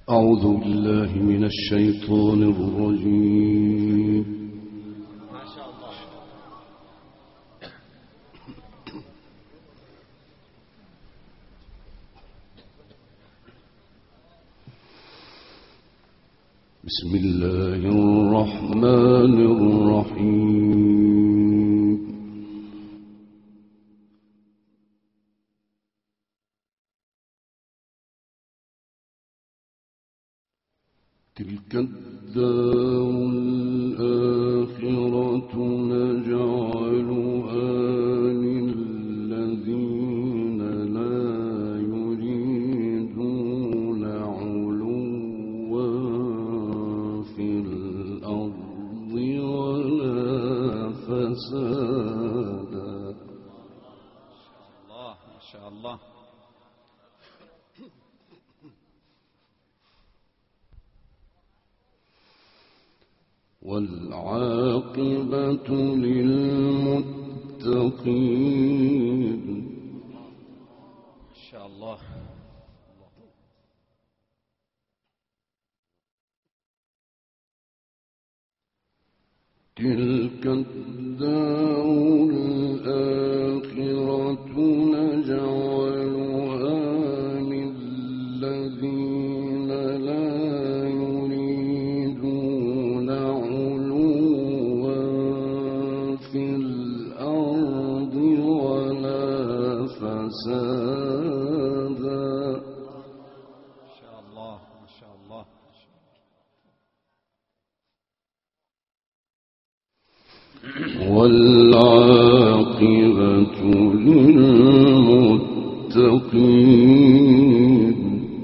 أعوذ بالله من الشيطان الرجيم. ما شاء الله. بسم الله الرحمن الرحيم. تلك الدار الآخرة نجعلها للذين لا يريدون علوا في الأرض ولا فسادا. الله ما شاء الله. والعاقبة للمتقين. ما شاء الله. تلك الدار الآخرة نجعلها للذين لا يريدون علوا في الأرض ولا فسادا. ما شاء الله ما شاء الله. والعاقبة للمتقين.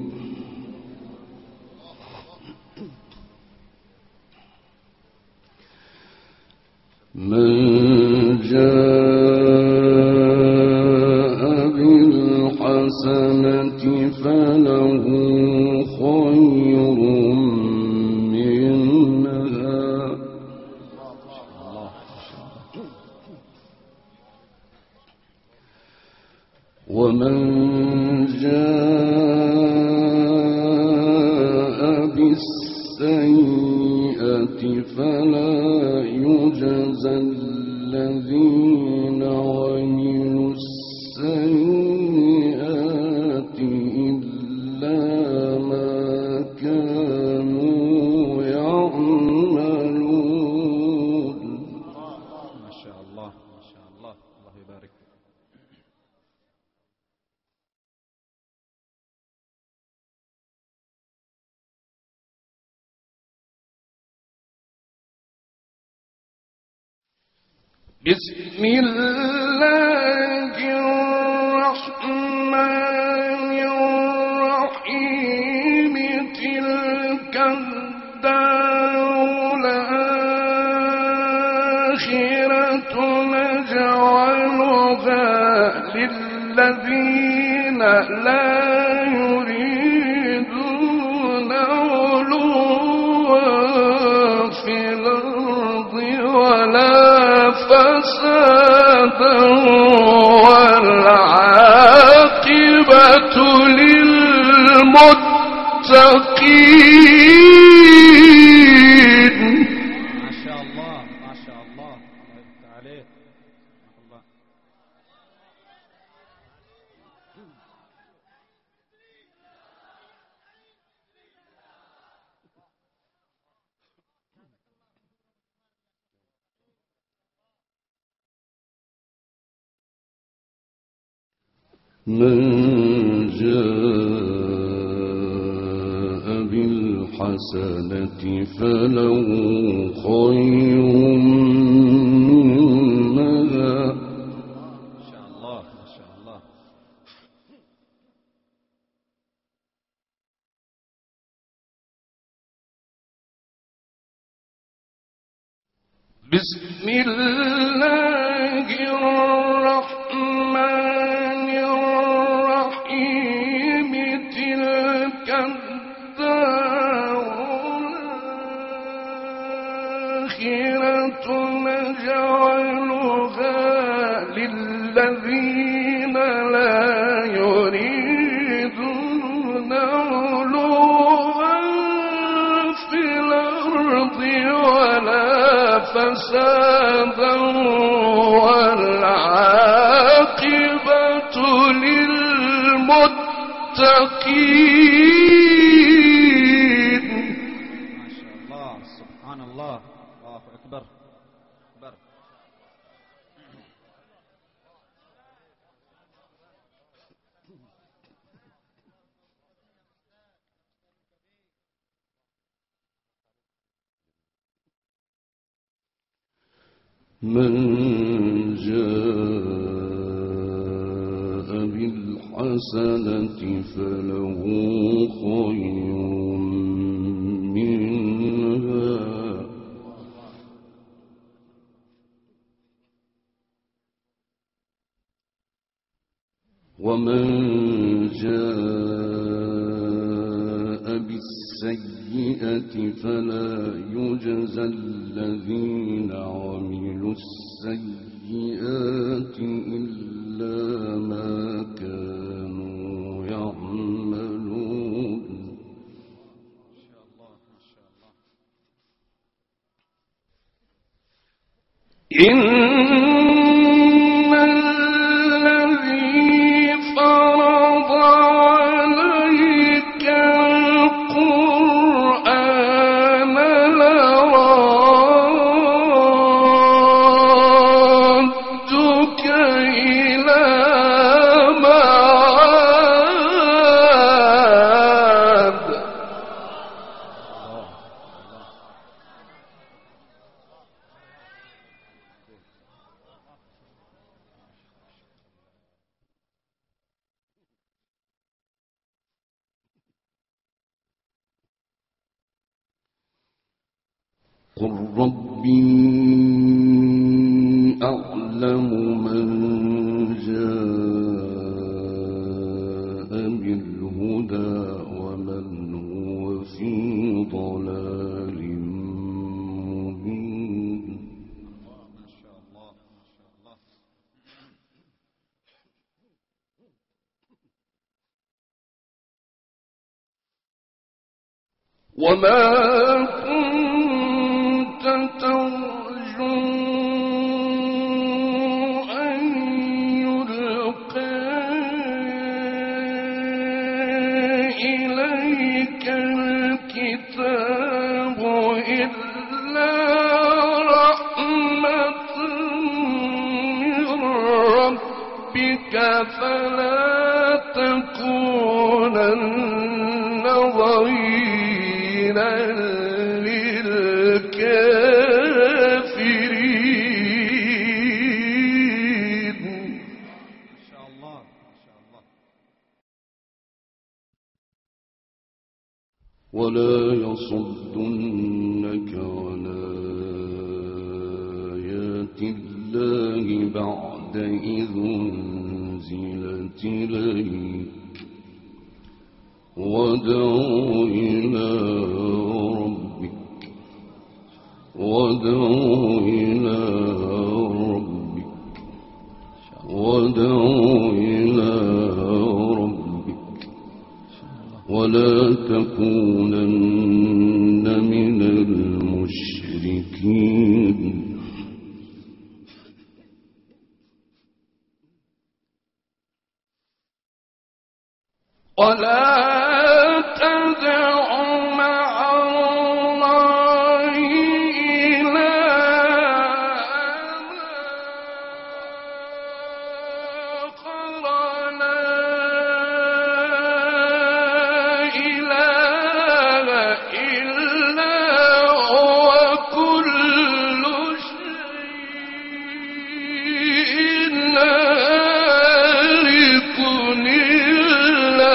من جاء بالحسنة فله خير منها ومن جاء بالسيئة فلا يجزى الذين عملوا السيئات إلا ما كانوا يعملون. ما شاء الله ما شاء الله. الله يبارك. بسم الله الرحمن الرحيم. تلك الدار الآخرة نجعلها للذين لا يريدون علوا في الأرض ولا فسادا والعاقبة للمتقين. ما شاء الله ما شاء الله. الله يفتح عليك. الله. من جاء بالحسنة فله خير منها ما شاء الله ما شاء الله. بسم الله الرحمن الرحيم. تلك الدار الآخرة نجعلها للذين لا يريدون علوا فسادا والعاقبة للمتقين. ما شاء الله، سبحان الله، الله أكبر. من جاء بالحسنة فله خير منها ومن جاء بالسيئة فلا يجزى الذين عملوا السيئات إلا ما كانوا يعملون. ما شاء الله، ما شاء الله. إن الذي فرض عليك القرآن لرادك إلى معاد. قل ربي أعلم من جاء بالهدى ومن هو في ضلال مبين. ما شاء الله، ما شاء الله. وما كنت ترجو أن يلقى إليك الكتاب إلا رحمة من ربك فلا تكونن ظهيرا للكافرين. ما شاء الله، ما شاء الله. ولا يصدنك عن آيات الله بعد إذ أنزلت إليك وادع إلى ربك وادع إلى ربك ولا تكونن من المشركين. ولا تدع مع الله إلها آخر لا إله إلا هو كل شيء هالك إلا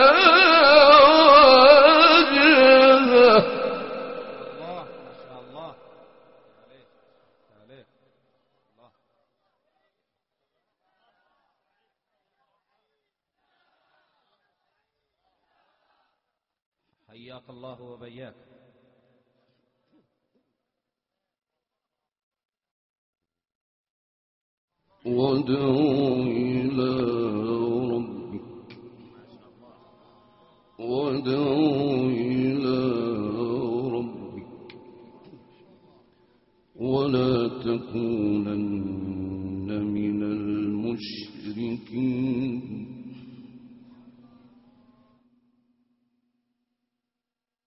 وجهه. الله، ما شاء الله. عليك عليك الله. حياك الله وبياك. وادع إلى ربك ولا تكونن من المشركين